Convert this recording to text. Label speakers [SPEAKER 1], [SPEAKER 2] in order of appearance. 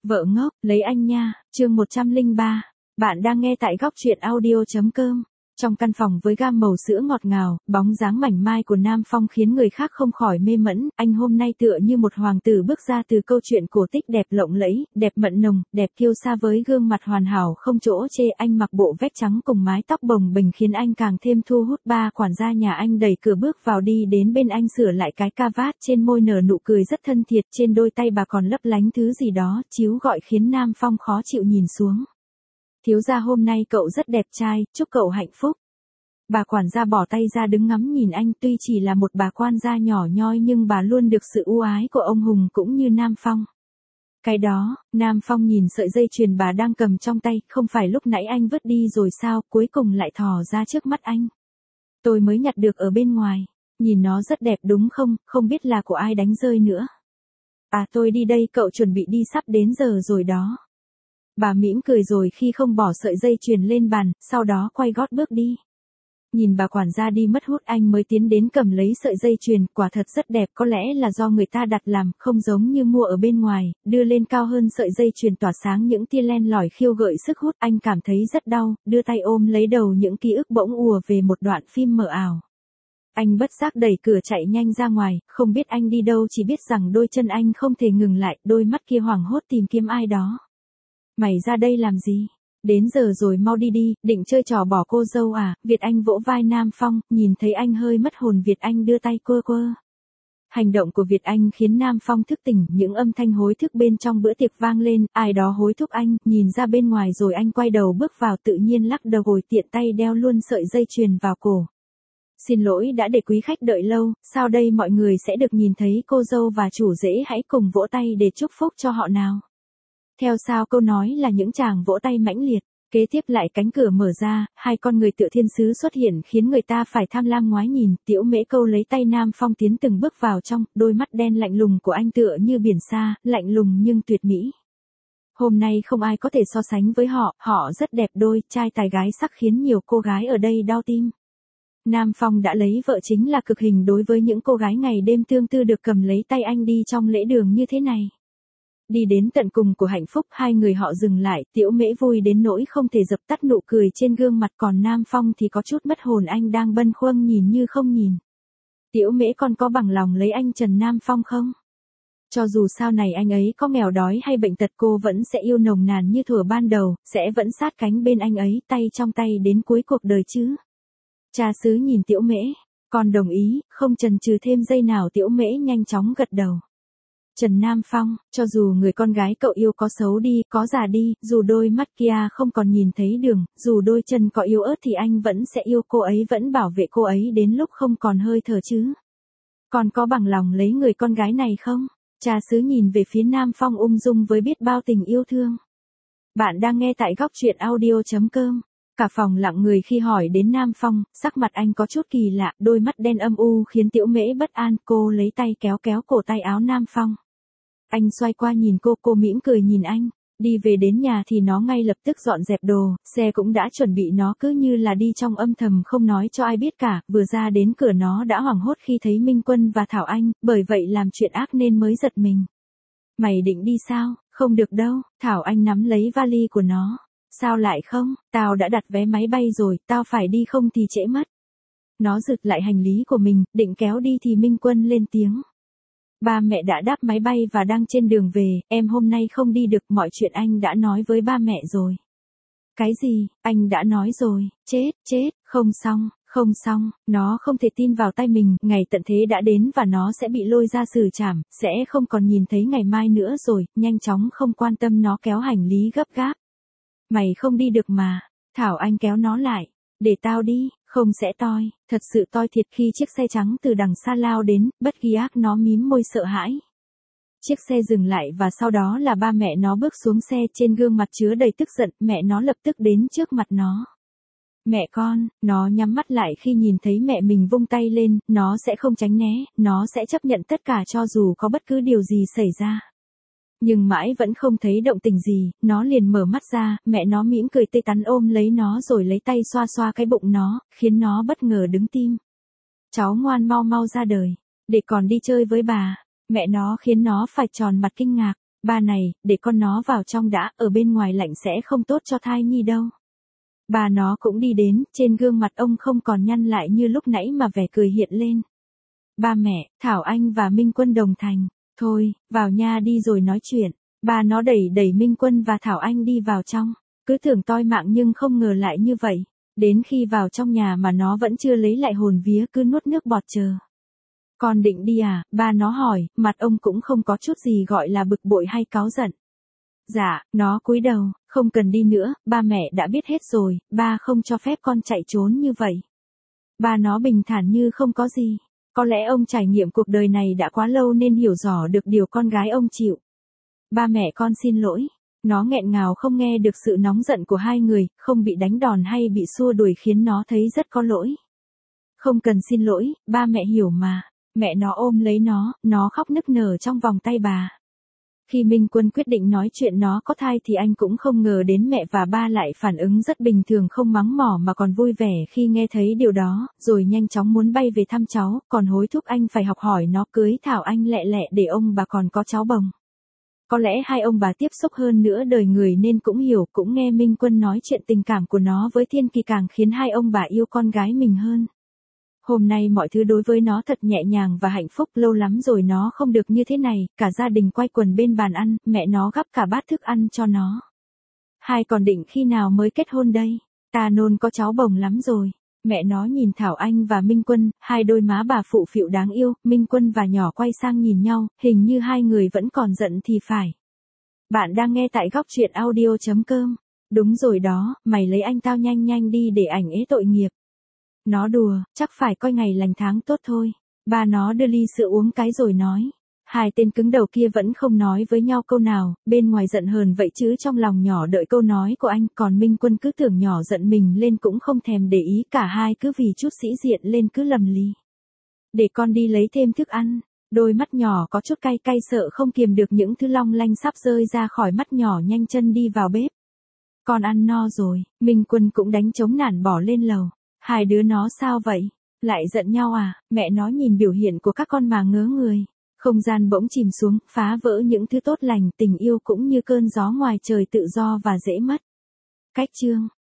[SPEAKER 1] Vợ ngốc, lấy anh nha, chương 103. Bạn đang nghe tại góc truyện audio.com. Trong căn phòng với gam màu sữa ngọt ngào, bóng dáng mảnh mai của Nam Phong khiến người khác không khỏi mê mẫn. Anh hôm nay tựa như một hoàng tử bước ra từ câu chuyện cổ tích đẹp lộng lẫy, đẹp mận nồng, đẹp kiêu sa với gương mặt hoàn hảo không chỗ chê. Anh mặc bộ vest trắng cùng mái tóc bồng bềnh khiến anh càng thêm thu hút. Ba quản gia nhà anh đẩy cửa bước vào đi đến bên anh sửa lại cái cà vạt, trên môi nở nụ cười rất thân thiệt, trên đôi tay bà còn lấp lánh thứ gì đó, chíu gọi khiến Nam Phong khó chịu nhìn xuống. Thiếu gia hôm nay cậu rất đẹp trai, chúc cậu hạnh phúc. Bà quản gia bỏ tay ra đứng ngắm nhìn anh, tuy chỉ là một bà quan gia nhỏ nhoi nhưng bà luôn được sự ưu ái của ông Hùng cũng như Nam Phong. Cái đó, Nam Phong nhìn sợi dây chuyền bà đang cầm trong tay, không phải lúc nãy anh vứt đi rồi sao, cuối cùng lại thò ra trước mắt anh. Tôi mới nhặt được ở bên ngoài, nhìn nó rất đẹp đúng không, không biết là của ai đánh rơi nữa. À tôi đi đây, cậu chuẩn bị đi sắp đến giờ rồi đó. Bà mỉm cười rồi khi không bỏ sợi dây chuyền lên bàn, sau đó quay gót bước đi. Nhìn bà quản gia đi mất hút anh mới tiến đến cầm lấy sợi dây chuyền, quả thật rất đẹp, có lẽ là do người ta đặt làm, không giống như mua ở bên ngoài, đưa lên cao hơn sợi dây chuyền tỏa sáng những tia len lỏi khiêu gợi sức hút, anh cảm thấy rất đau, đưa tay ôm lấy đầu, những ký ức bỗng ùa về một đoạn phim mờ ảo. Anh bất giác đẩy cửa chạy nhanh ra ngoài, không biết anh đi đâu, chỉ biết rằng đôi chân anh không thể ngừng lại, đôi mắt kia hoảng hốt tìm kiếm ai đó. Mày ra đây làm gì? Đến giờ rồi mau đi đi, định chơi trò bỏ cô dâu à? Việt Anh vỗ vai Nam Phong, nhìn thấy anh hơi mất hồn, Việt Anh đưa tay quơ quơ. Hành động của Việt Anh khiến Nam Phong thức tỉnh, những âm thanh hối thức bên trong bữa tiệc vang lên, ai đó hối thúc anh, nhìn ra bên ngoài rồi anh quay đầu bước vào, tự nhiên lắc đầu rồi tiện tay đeo luôn sợi dây chuyền vào cổ. Xin lỗi đã để quý khách đợi lâu, sau đây mọi người sẽ được nhìn thấy cô dâu và chủ rể, hãy cùng vỗ tay để chúc phúc cho họ nào. Theo sau câu nói là những chàng vỗ tay mãnh liệt, kế tiếp lại cánh cửa mở ra, hai con người tựa thiên sứ xuất hiện khiến người ta phải tham lam ngoái nhìn. Tiểu Mễ Câu lấy tay Nam Phong tiến từng bước vào trong, đôi mắt đen lạnh lùng của anh tựa như biển xa, lạnh lùng nhưng tuyệt mỹ. Hôm nay không ai có thể so sánh với họ, họ rất đẹp, đôi trai tài gái sắc khiến nhiều cô gái ở đây đau tim. Nam Phong đã lấy vợ chính là cực hình đối với những cô gái ngày đêm tương tư được cầm lấy tay anh đi trong lễ đường như thế này. Đi đến tận cùng của hạnh phúc, hai người họ dừng lại, Tiểu Mễ vui đến nỗi không thể dập tắt nụ cười trên gương mặt, còn Nam Phong thì có chút mất hồn, anh đang bâng khuâng nhìn như không nhìn. Tiểu Mễ còn có bằng lòng lấy anh Trần Nam Phong không? Cho dù sau này anh ấy có nghèo đói hay bệnh tật, cô vẫn sẽ yêu nồng nàn như thuở ban đầu, sẽ vẫn sát cánh bên anh ấy, tay trong tay đến cuối cuộc đời chứ. Cha xứ nhìn Tiểu Mễ, con đồng ý, không chần chừ thêm giây nào. Tiểu Mễ nhanh chóng gật đầu. Trần Nam Phong, cho dù người con gái cậu yêu có xấu đi, có già đi, dù đôi mắt kia không còn nhìn thấy đường, dù đôi chân có yếu ớt thì anh vẫn sẽ yêu cô ấy, vẫn bảo vệ cô ấy đến lúc không còn hơi thở chứ. Con có bằng lòng lấy người con gái này không? Cha xứ nhìn về phía Nam Phong ung dung với biết bao tình yêu thương. Bạn đang nghe tại góc truyện audio.com. Cả phòng lặng người khi hỏi đến Nam Phong, sắc mặt anh có chút kỳ lạ, đôi mắt đen âm u khiến Tiểu Mễ bất an, cô lấy tay kéo kéo cổ tay áo Nam Phong. Anh xoay qua nhìn cô mỉm cười nhìn anh, đi về đến nhà thì nó ngay lập tức dọn dẹp đồ, xe cũng đã chuẩn bị, nó cứ như là đi trong âm thầm không nói cho ai biết cả, vừa ra đến cửa nó đã hoảng hốt khi thấy Minh Quân và Thảo Anh, bởi vậy làm chuyện ác nên mới giật mình. Mày định đi sao? Không được đâu, Thảo Anh nắm lấy vali của nó. Sao lại không, tao đã đặt vé máy bay rồi, tao phải đi không thì trễ mất. Nó giựt lại hành lý của mình, định kéo đi thì Minh Quân lên tiếng. Ba mẹ đã đáp máy bay và đang trên đường về, em hôm nay không đi được, mọi chuyện anh đã nói với ba mẹ rồi. Cái gì, anh đã nói rồi, chết, không xong, nó không thể tin vào tay mình, ngày tận thế đã đến và nó sẽ bị lôi ra xử trảm, sẽ không còn nhìn thấy ngày mai nữa rồi, nhanh chóng không quan tâm, nó kéo hành lý gấp gáp. Mày không đi được mà, Thảo Anh kéo nó lại, để tao đi, không sẽ toi, thật sự toi thiệt. Khi chiếc xe trắng từ đằng xa lao đến, bất kỳ ác nó mím môi sợ hãi. Chiếc xe dừng lại và sau đó là ba mẹ nó bước xuống xe, trên gương mặt chứa đầy tức giận, mẹ nó lập tức đến trước mặt nó. Mẹ con, nó nhắm mắt lại khi nhìn thấy mẹ mình vung tay lên, nó sẽ không tránh né, nó sẽ chấp nhận tất cả cho dù có bất cứ điều gì xảy ra. Nhưng mãi vẫn không thấy động tĩnh gì, nó liền mở mắt ra, mẹ nó mỉm cười tươi tắn ôm lấy nó rồi lấy tay xoa xoa cái bụng nó, khiến nó bất ngờ đứng tim. Cháu ngoan mau mau ra đời, để còn đi chơi với bà. Mẹ nó khiến nó phải tròn mặt kinh ngạc. Ba này, để con nó vào trong đã, ở bên ngoài lạnh sẽ không tốt cho thai nhi đâu. Ba nó cũng đi đến, trên gương mặt ông không còn nhăn lại như lúc nãy mà vẻ cười hiện lên. Ba mẹ, Thảo Anh và Minh Quân đồng thành. Thôi, vào nhà đi rồi nói chuyện. Ba nó đẩy đẩy Minh Quân và Thảo Anh đi vào trong. Cứ tưởng toi mạng nhưng không ngờ lại như vậy. Đến khi vào trong nhà mà nó vẫn chưa lấy lại hồn vía, cứ nuốt nước bọt chờ. Con định đi à? Ba nó hỏi, mặt ông cũng không có chút gì gọi là bực bội hay cáu giận. Dạ, nó cúi đầu, không cần đi nữa, ba mẹ đã biết hết rồi, ba không cho phép con chạy trốn như vậy. Ba nó bình thản như không có gì. Có lẽ ông trải nghiệm cuộc đời này đã quá lâu nên hiểu rõ được điều con gái ông chịu. Ba mẹ con xin lỗi. Nó nghẹn ngào không nghe được sự nóng giận của hai người, không bị đánh đòn hay bị xua đuổi khiến nó thấy rất có lỗi. Không cần xin lỗi, ba mẹ hiểu mà. Mẹ nó ôm lấy nó khóc nức nở trong vòng tay bà. Khi Minh Quân quyết định nói chuyện nó có thai thì anh cũng không ngờ đến mẹ và ba lại phản ứng rất bình thường, không mắng mỏ mà còn vui vẻ khi nghe thấy điều đó, rồi nhanh chóng muốn bay về thăm cháu, còn hối thúc anh phải học hỏi nó cưới Thảo Anh lẹ lẹ để ông bà còn có cháu bồng. Có lẽ hai ông bà tiếp xúc hơn nữa đời người nên cũng hiểu, cũng nghe Minh Quân nói chuyện tình cảm của nó với Thiên Kỳ càng khiến hai ông bà yêu con gái mình hơn. Hôm nay mọi thứ đối với nó thật nhẹ nhàng và hạnh phúc, lâu lắm rồi nó không được như thế này, cả gia đình quay quần bên bàn ăn, mẹ nó gắp cả bát thức ăn cho nó. Hai còn định khi nào mới kết hôn đây? Ta nôn có cháu bồng lắm rồi. Mẹ nó nhìn Thảo Anh và Minh Quân, hai đôi má bà phụng phịu đáng yêu, Minh Quân và nhỏ quay sang nhìn nhau, hình như hai người vẫn còn giận thì phải. Bạn đang nghe tại góc truyện audio.com. Đúng rồi đó, mày lấy anh tao nhanh nhanh đi để ảnh ế tội nghiệp. Nó đùa, chắc phải coi ngày lành tháng tốt thôi. Ba nó đưa ly sữa uống cái rồi nói. Hai tên cứng đầu kia vẫn không nói với nhau câu nào, bên ngoài giận hờn vậy chứ trong lòng nhỏ đợi câu nói của anh, còn Minh Quân cứ tưởng nhỏ giận mình lên cũng không thèm để ý, cả hai cứ vì chút sĩ diện lên cứ lầm lì. Để con đi lấy thêm thức ăn. Đôi mắt nhỏ có chút cay cay sợ không kiềm được những thứ long lanh sắp rơi ra khỏi mắt, nhỏ nhanh chân đi vào bếp. Con ăn no rồi, Minh Quân cũng đánh trống nản bỏ lên lầu. Hai đứa nó sao vậy? Lại giận nhau à? Mẹ nó nhìn biểu hiện của các con mà ngớ người. Không gian bỗng chìm xuống, phá vỡ những thứ tốt lành, tình yêu cũng như cơn gió ngoài trời tự do và dễ mất. Cách chương